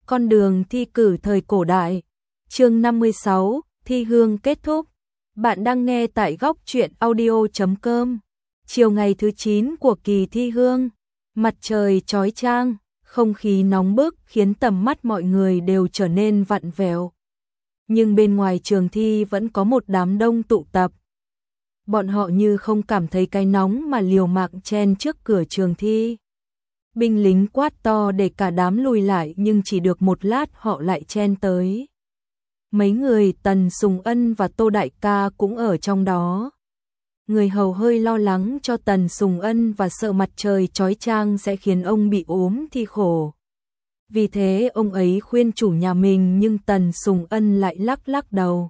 Con đường thi cử thời cổ đại. Chương 56, thi hương kết thúc. Bạn đang nghe tại góc truyện audio.com. Chiều ngày thứ 9 của kỳ thi hương, mặt trời chói chang, không khí nóng bức khiến tầm mắt mọi người đều trở nên vặn vẹo. Nhưng bên ngoài trường thi vẫn có một đám đông tụ tập. Bọn họ như không cảm thấy cái nóng mà liều mạng chen trước cửa trường thi. Binh lính quát to để cả đám lùi lại, nhưng chỉ được một lát họ lại chen tới. Mấy người Tần Sùng Ân và Tô Đại Ca cũng ở trong đó. Người hầu hơi lo lắng cho Tần Sùng Ân và sợ mặt trời chói chang sẽ khiến ông bị ốm thì khổ. Vì thế ông ấy khuyên chủ nhà mình, nhưng Tần Sùng Ân lại lắc lắc đầu.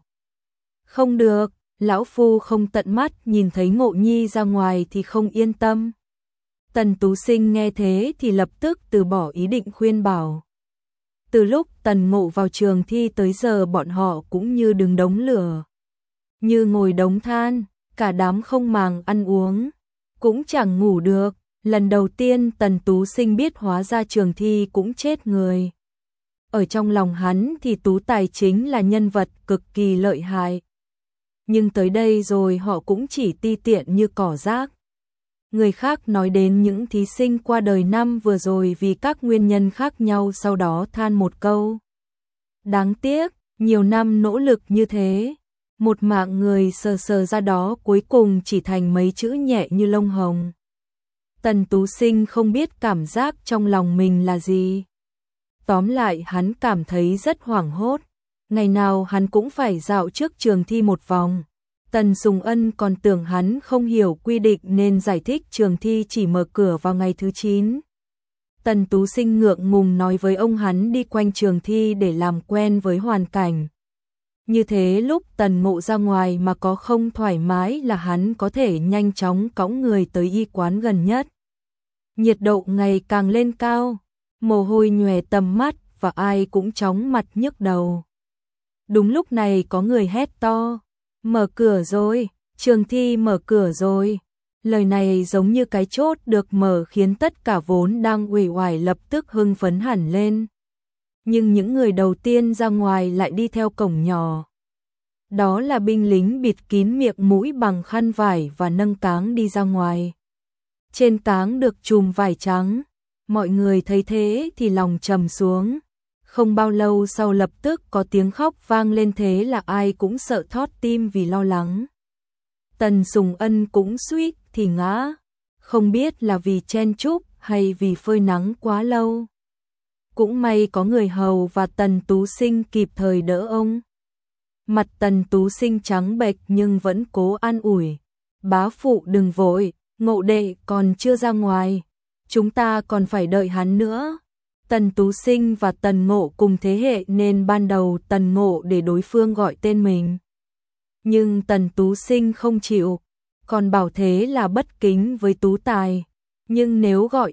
Không được, lão phu không tận mắt nhìn thấy Ngộ Nhi ra ngoài thì không yên tâm. Tần Tú Sinh nghe thế thì lập tức từ bỏ ý định khuyên bảo. Từ lúc Tần Ngộ vào trường thi tới giờ bọn họ cũng như đứng đống lửa, như ngồi đống than, cả đám không màng ăn uống, cũng chẳng ngủ được. Lần đầu tiên Tần Tú Sinh biết hóa ra trường thi cũng chết người. Ở trong lòng hắn thì Tú Tài chính là nhân vật cực kỳ lợi hại. Nhưng tới đây rồi họ cũng chỉ ti tiện như cỏ rác. Người khác nói đến những thí sinh qua đời năm vừa rồi vì các nguyên nhân khác nhau, sau đó than một câu. Đáng tiếc, nhiều năm nỗ lực như thế, một mạng người sờ sờ ra đó cuối cùng chỉ thành mấy chữ nhẹ như lông hồng. Tần Tú Sinh không biết cảm giác trong lòng mình là gì. Tóm lại hắn cảm thấy rất hoảng hốt. Ngày nào hắn cũng phải dạo trước trường thi một vòng. Tần Sùng Ân còn tưởng hắn không hiểu quy định nên giải thích trường thi chỉ mở cửa vào ngày thứ 9. Tần Tú Sinh ngượng ngùng nói với ông hắn đi quanh trường thi để làm quen với hoàn cảnh. Như thế lúc Tần Ngộ ra ngoài mà có không thoải mái là hắn có thể nhanh chóng cõng người tới y quán gần nhất. Nhiệt độ ngày càng lên cao, mồ hôi nhòe tầm mắt và ai cũng chóng mặt nhức đầu. Đúng lúc này có người hét to. Mở cửa rồi, trường thi mở cửa rồi. Lời này giống như cái chốt được mở khiến tất cả vốn đang uể oải lập tức hưng phấn hẳn lên. Nhưng những người đầu tiên ra ngoài lại đi theo cổng nhỏ. Đó là binh lính bịt kín miệng mũi bằng khăn vải và nâng cáng đi ra ngoài. Trên cáng được chùm vải trắng. Mọi người thấy thế thì lòng trầm xuống. Không bao lâu sau lập tức có tiếng khóc vang lên, thế là ai cũng sợ thót tim vì lo lắng. Tần Sùng Ân cũng suýt thì ngã, không biết là vì chen chúc hay vì phơi nắng quá lâu. Cũng may có người hầu và Tần Tú Sinh kịp thời đỡ ông. Mặt Tần Tú Sinh trắng bệch nhưng vẫn cố an ủi. Bá phụ đừng vội, Ngộ đệ còn chưa ra ngoài, chúng ta còn phải đợi hắn nữa. Tần Tú Sinh và Tần Ngộ cùng thế hệ nên ban đầu Tần Ngộ để đối phương gọi tên mình. Nhưng Tần Tú Sinh không chịu, còn bảo thế là bất kính với Tú Tài. Nhưng nếu gọi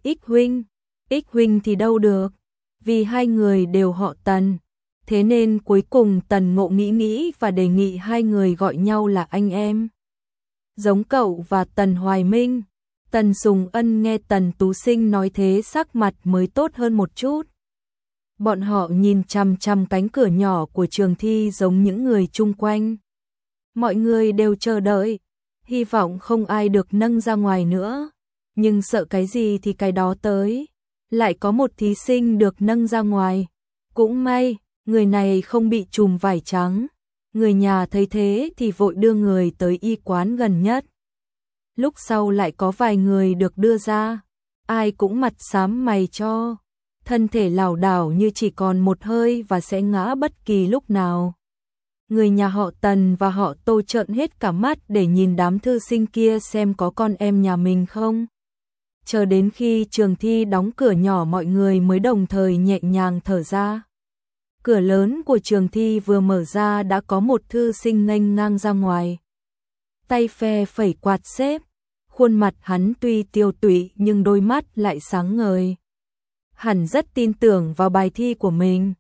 Ích huynh thì đâu được, vì hai người đều họ Tần. Thế nên cuối cùng Tần Ngộ nghĩ và đề nghị hai người gọi nhau là anh em. Giống cậu và Tần Hoài Minh. Tần Sùng Ân nghe Tần Tú Sinh nói thế sắc mặt mới tốt hơn một chút. Bọn họ nhìn chằm chằm cánh cửa nhỏ của trường thi giống những người chung quanh. Mọi người đều chờ đợi, hy vọng không ai được nâng ra ngoài nữa. Nhưng sợ cái gì thì cái đó tới. Lại có một thí sinh được nâng ra ngoài. Cũng may, người này không bị chùm vải trắng. Người nhà thấy thế thì vội đưa người tới y quán gần nhất. Lúc sau lại có vài người được đưa ra, ai cũng mặt xám mày cho, thân thể lảo đảo như chỉ còn một hơi và sẽ ngã bất kỳ lúc nào. Người nhà họ Tần và họ Tô trợn hết cả mắt để nhìn đám thư sinh kia xem có con em nhà mình không. Chờ đến khi trường thi đóng cửa nhỏ mọi người mới đồng thời nhẹ nhàng thở ra. Cửa lớn của trường thi vừa mở ra đã có một thư sinh nghênh ngang ra ngoài. Tay phe phẩy quạt xếp, khuôn mặt hắn tuy tiêu tụy nhưng đôi mắt lại sáng ngời. Hẳn rất tin tưởng vào bài thi của mình.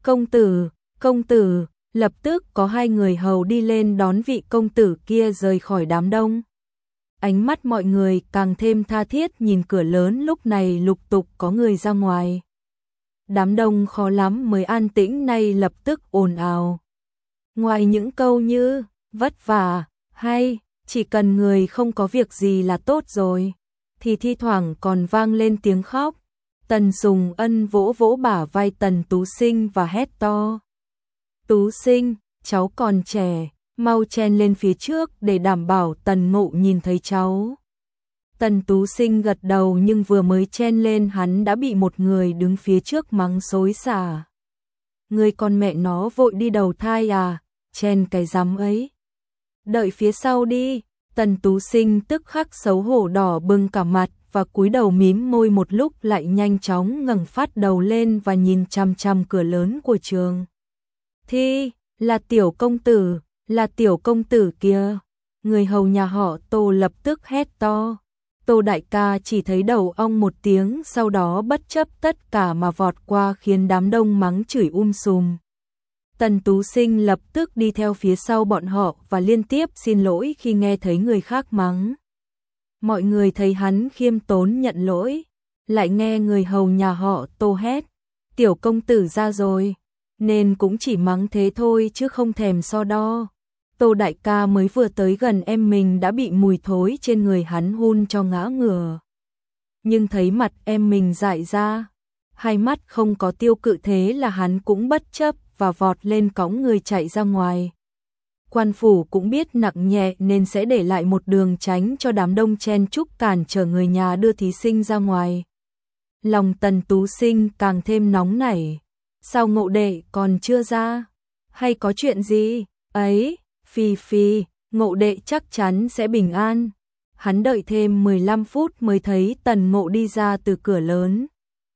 Công tử, lập tức có hai người hầu đi lên đón vị công tử kia rời khỏi đám đông. Ánh mắt mọi người càng thêm tha thiết nhìn cửa lớn lúc này lục tục có người ra ngoài. đám đông khó lắm mới an tĩnh nay lập tức ồn ào. Ngoài những câu như vất vả hay chỉ cần người không có việc gì là tốt rồi, thì thi thoảng còn vang lên tiếng khóc. Tần Sùng Ân vỗ vỗ bả vai Tần Tú Sinh và hét to. Tú Sinh, cháu còn trẻ, mau chen lên phía trước để đảm bảo Tần Ngộ nhìn thấy cháu. Tần Tú Sinh gật đầu nhưng vừa mới chen lên hắn đã bị một người đứng phía trước mắng xối xả. Người con mẹ nó vội đi đầu thai à, chen cái rắm ấy. Đợi phía sau đi, Tần Tú Sinh tức khắc xấu hổ đỏ bừng cả mặt và cúi đầu mím môi một lúc lại nhanh chóng ngẩng phát đầu lên và nhìn chằm chằm cửa lớn của trường. Thi, là tiểu công tử kia. Người hầu nhà họ Tô lập tức hét to. Tô đại ca chỉ thấy đầu ong một tiếng, sau đó bất chấp tất cả mà vọt qua khiến đám đông mắng chửi sùm. Tần Tú Sinh lập tức đi theo phía sau bọn họ và liên tiếp xin lỗi khi nghe thấy người khác mắng. Mọi người thấy hắn khiêm tốn nhận lỗi, lại nghe người hầu nhà họ Tô hét, tiểu công tử ra rồi, nên cũng chỉ mắng thế thôi chứ không thèm so đo. Tô đại ca mới vừa tới gần em mình đã bị mùi thối trên người hắn hun cho ngã ngửa. Nhưng thấy mặt em mình dại ra, hai mắt không có tiêu cự thế là hắn cũng bất chấp và vọt lên cõng người chạy ra ngoài. Quan phủ cũng biết nặng nhẹ nên sẽ để lại một đường tránh cho đám đông chen chúc cản trở người nhà đưa thí sinh ra ngoài. Lòng Tần Tú Sinh càng thêm nóng nảy. Sao Ngộ đệ còn chưa ra? Hay có chuyện gì? Ấy, Phi, Ngộ đệ chắc chắn sẽ bình an. Hắn đợi thêm 15 phút mới thấy Tần Ngộ đi ra từ cửa lớn.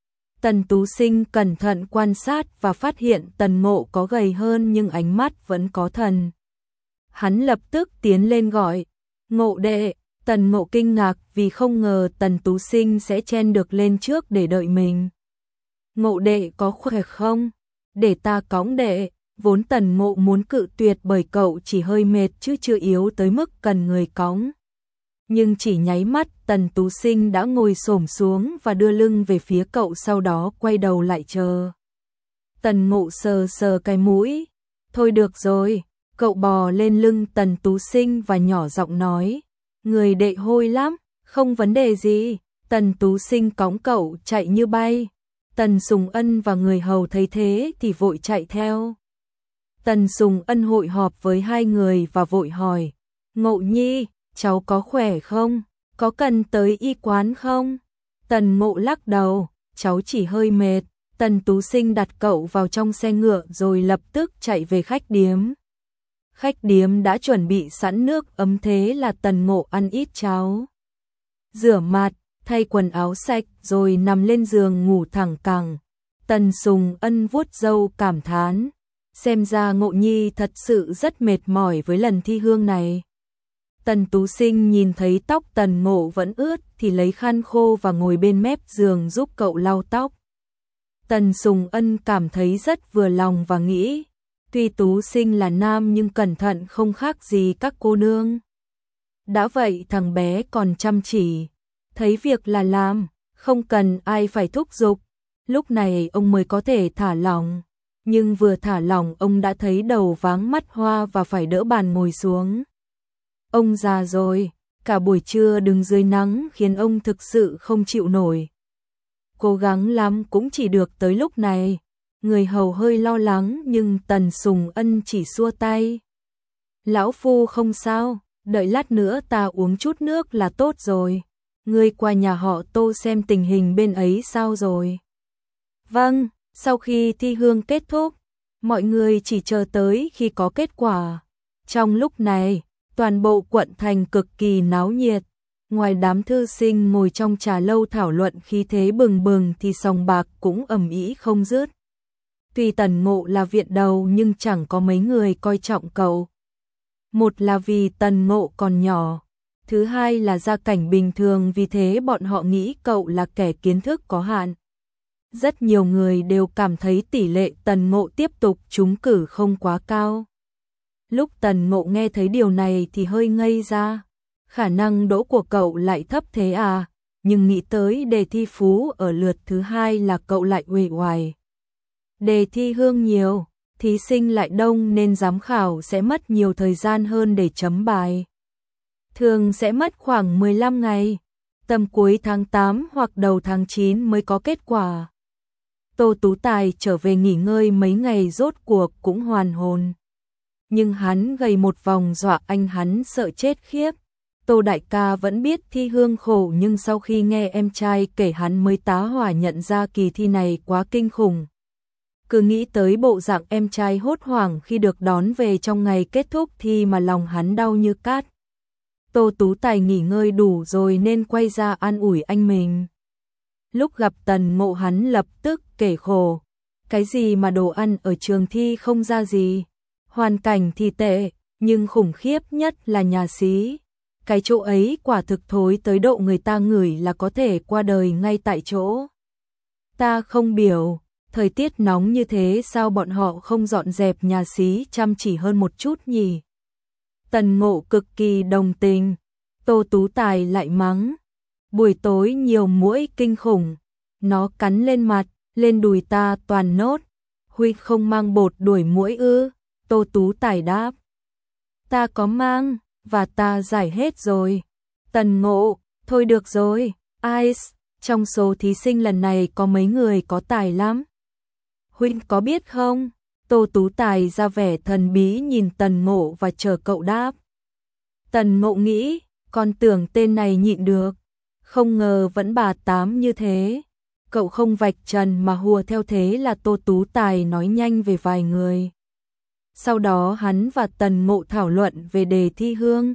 Tần Tú Sinh cẩn thận quan sát và phát hiện Tần Ngộ có gầy hơn nhưng ánh mắt vẫn có thần. Hắn lập tức tiến lên gọi, Ngộ đệ. Tần Ngộ kinh ngạc vì không ngờ Tần Tú Sinh sẽ chen được lên trước để đợi mình. Ngộ đệ có khỏe không? Để ta cõng đệ. Vốn Tần Ngộ muốn cự tuyệt bởi cậu chỉ hơi mệt chứ chưa yếu tới mức cần người cõng. Nhưng chỉ nháy mắt Tần Tú Sinh đã ngồi xổm xuống và đưa lưng về phía cậu, sau đó quay đầu lại chờ. Tần Ngộ sờ sờ cái mũi. Thôi được rồi. Cậu bò lên lưng Tần Tú Sinh và nhỏ giọng nói. Người đệ hôi lắm, không vấn đề gì. Tần Tú Sinh cõng cậu chạy như bay. Tần Sùng Ân và người hầu thấy thế thì vội chạy theo. Tần Sùng Ân hội họp với hai người và vội hỏi. Ngộ nhi, cháu có khỏe không? Có cần tới y quán không? Tần Ngộ lắc đầu, cháu chỉ hơi mệt. Tần Tú Sinh đặt cậu vào trong xe ngựa rồi lập tức chạy về khách điếm. Khách điếm đã chuẩn bị sẵn nước ấm thế là Tần Ngộ ăn ít cháo. Rửa mặt, thay quần áo sạch rồi nằm lên giường ngủ thẳng cẳng. Tần Sùng Ân vuốt râu cảm thán. Xem ra Ngộ nhi thật sự rất mệt mỏi với lần thi hương này. Tần Tú Sinh nhìn thấy tóc Tần Ngộ vẫn ướt thì lấy khăn khô và ngồi bên mép giường giúp cậu lau tóc. Tần Sùng Ân cảm thấy rất vừa lòng và nghĩ, tuy Tú Sinh là nam nhưng cẩn thận không khác gì các cô nương. Đã vậy thằng bé còn chăm chỉ, thấy việc là làm, không cần ai phải thúc giục. Lúc này ông mới có thể thả lỏng. Nhưng vừa thả lỏng ông đã thấy đầu váng mắt hoa và phải đỡ bàn ngồi xuống. Ông già rồi, cả buổi trưa đứng dưới nắng khiến ông thực sự không chịu nổi. Cố gắng lắm cũng chỉ được tới lúc này. Người hầu hơi lo lắng nhưng Tần Sùng Ân chỉ xua tay. Lão phu không sao, đợi lát nữa ta uống chút nước là tốt rồi. Ngươi qua nhà họ Tô xem tình hình bên ấy sao rồi. Vâng, sau khi thi hương kết thúc, mọi người chỉ chờ tới khi có kết quả. Trong lúc này, toàn bộ quận thành cực kỳ náo nhiệt. Ngoài đám thư sinh ngồi trong trà lâu thảo luận khí thế bừng bừng thì sòng bạc cũng ầm ĩ không dứt. Tuy Tần Ngộ là viện đầu nhưng chẳng có mấy người coi trọng cậu. Một là vì Tần Ngộ còn nhỏ, thứ hai là gia cảnh bình thường, vì thế bọn họ nghĩ cậu là kẻ kiến thức có hạn. Rất nhiều người đều cảm thấy tỷ lệ Tần Ngộ tiếp tục trúng cử không quá cao. Lúc Tần Ngộ nghe thấy điều này thì hơi ngây ra. Khả năng đỗ của cậu lại thấp thế à? Nhưng nghĩ tới đề thi phú ở lượt thứ hai là cậu lại uể oải, Đề thi hương nhiều, thí sinh lại đông nên giám khảo sẽ mất nhiều thời gian hơn để chấm bài. Thường sẽ mất khoảng 15 ngày, tầm cuối tháng 8 hoặc đầu tháng 9 mới có kết quả. Tô Tú Tài trở về nghỉ ngơi mấy ngày rốt cuộc cũng hoàn hồn. Nhưng hắn gầy một vòng dọa anh hắn sợ chết khiếp. Tô đại ca vẫn biết thi hương khổ nhưng sau khi nghe em trai kể hắn mới tá hỏa nhận ra kỳ thi này quá kinh khủng. Cứ nghĩ tới bộ dạng em trai hốt hoảng khi được đón về trong ngày kết thúc thi mà lòng hắn đau như cát. Tô Tú Tài nghỉ ngơi đủ rồi nên quay ra an ủi anh mình. Lúc gặp Tần Ngộ hắn lập tức kể khổ. Cái gì mà đồ ăn ở trường thi không ra gì. Hoàn cảnh thì tệ, nhưng khủng khiếp nhất là nhà xí. Cái chỗ ấy quả thực thối tới độ người ta ngửi là có thể qua đời ngay tại chỗ. Ta không biểu, thời tiết nóng như thế sao bọn họ không dọn dẹp nhà xí chăm chỉ hơn một chút nhỉ? Tần Ngộ cực kỳ đồng tình, Tô Tú Tài lại mắng. Buổi tối nhiều muỗi kinh khủng, nó cắn lên mặt, lên đùi ta toàn nốt. Huy không mang bột đuổi muỗi ư? Tô Tú Tài đáp. Ta có mang, và ta giải hết rồi. Tần Ngộ, thôi được rồi, Ice, trong số thí sinh lần này có mấy người có tài lắm. Huynh có biết không? Tô Tú Tài ra vẻ thần bí nhìn Tần Ngộ và chờ cậu đáp. Tần Ngộ nghĩ, con tưởng tên này nhịn được. Không ngờ vẫn bà tám như thế. Cậu không vạch trần mà hùa theo thế là Tô Tú Tài nói nhanh về vài người. Sau đó hắn và Tần Ngộ thảo luận về đề thi hương.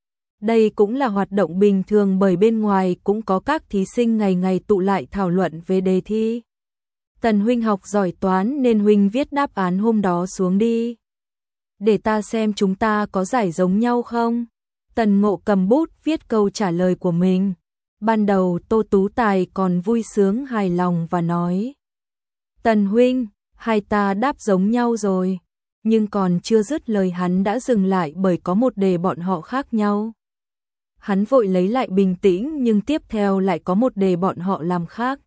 Đây cũng là hoạt động bình thường bởi bên ngoài cũng có các thí sinh ngày ngày tụ lại thảo luận về đề thi. Tần huynh học giỏi toán nên huynh viết đáp án hôm đó xuống đi. Để ta xem chúng ta có giải giống nhau không? Tần Ngộ cầm bút viết câu trả lời của mình. Ban đầu Tô Tú Tài còn vui sướng hài lòng và nói. Tần huynh, hai ta đáp giống nhau rồi. Nhưng còn chưa dứt lời hắn đã dừng lại bởi có một đề bọn họ khác nhau. Hắn vội lấy lại bình tĩnh nhưng tiếp theo lại có một đề bọn họ làm khác.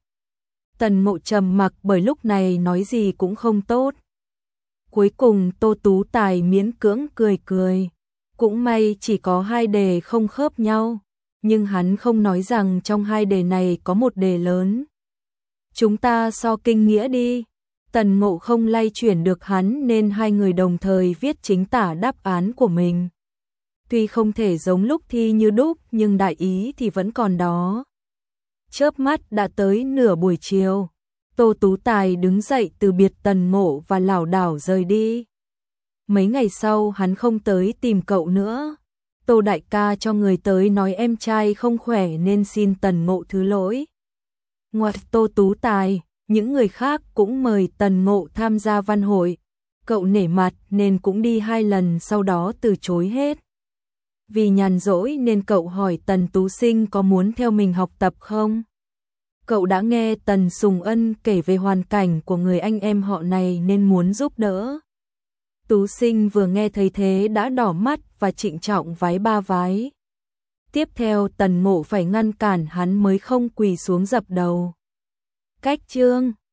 Tần Ngộ trầm mặc bởi lúc này nói gì cũng không tốt. Cuối cùng Tô Tú Tài miễn cưỡng cười cười. Cũng may chỉ có hai đề không khớp nhau. Nhưng hắn không nói rằng trong hai đề này có một đề lớn. Chúng ta so kinh nghĩa đi. Tần Ngộ không lay chuyển được hắn nên hai người đồng thời viết chính tả đáp án của mình. Tuy không thể giống lúc thi như đúc nhưng đại ý thì vẫn còn đó. Chớp mắt đã tới nửa buổi chiều. Tô Tú Tài đứng dậy từ biệt Tần Ngộ và lảo đảo rời đi. Mấy ngày sau hắn không tới tìm cậu nữa. Tô đại ca cho người tới nói em trai không khỏe nên xin Tần Ngộ thứ lỗi. Ngoài Tô Tú Tài, những người khác cũng mời Tần Ngộ tham gia văn hội. Cậu nể mặt nên cũng đi 2 lần sau đó từ chối hết. Vì nhàn rỗi nên cậu hỏi Tần Tú Sinh có muốn theo mình học tập không? Cậu đã nghe Tần Sùng Ân kể về hoàn cảnh của người anh em họ này nên muốn giúp đỡ. Tú Sinh vừa nghe thấy thế đã đỏ mắt và trịnh trọng vái 3 vái. Tiếp theo Tần Ngộ phải ngăn cản hắn mới không quỳ xuống dập đầu. Cách chương